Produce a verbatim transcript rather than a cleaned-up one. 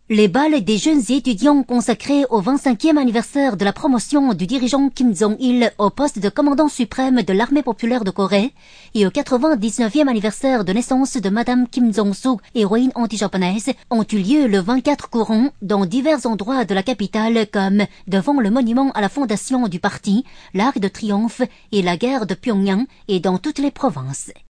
Les bals des jeunes étudiants consacrés au vingt-cinquième anniversaire de la promotion du dirigeant Kim Jong-il au poste de commandant suprême de l'armée populaire de Corée et au quatre-vingt-dix-neuvième anniversaire de naissance de Madame Kim Jong-soo, héroïne anti-japonaise, ont eu lieu le vingt-quatre courant dans divers endroits de la capitale comme devant le monument à la fondation du parti, l'Arc de Triomphe et la gare de Pyongyang et dans toutes les provinces.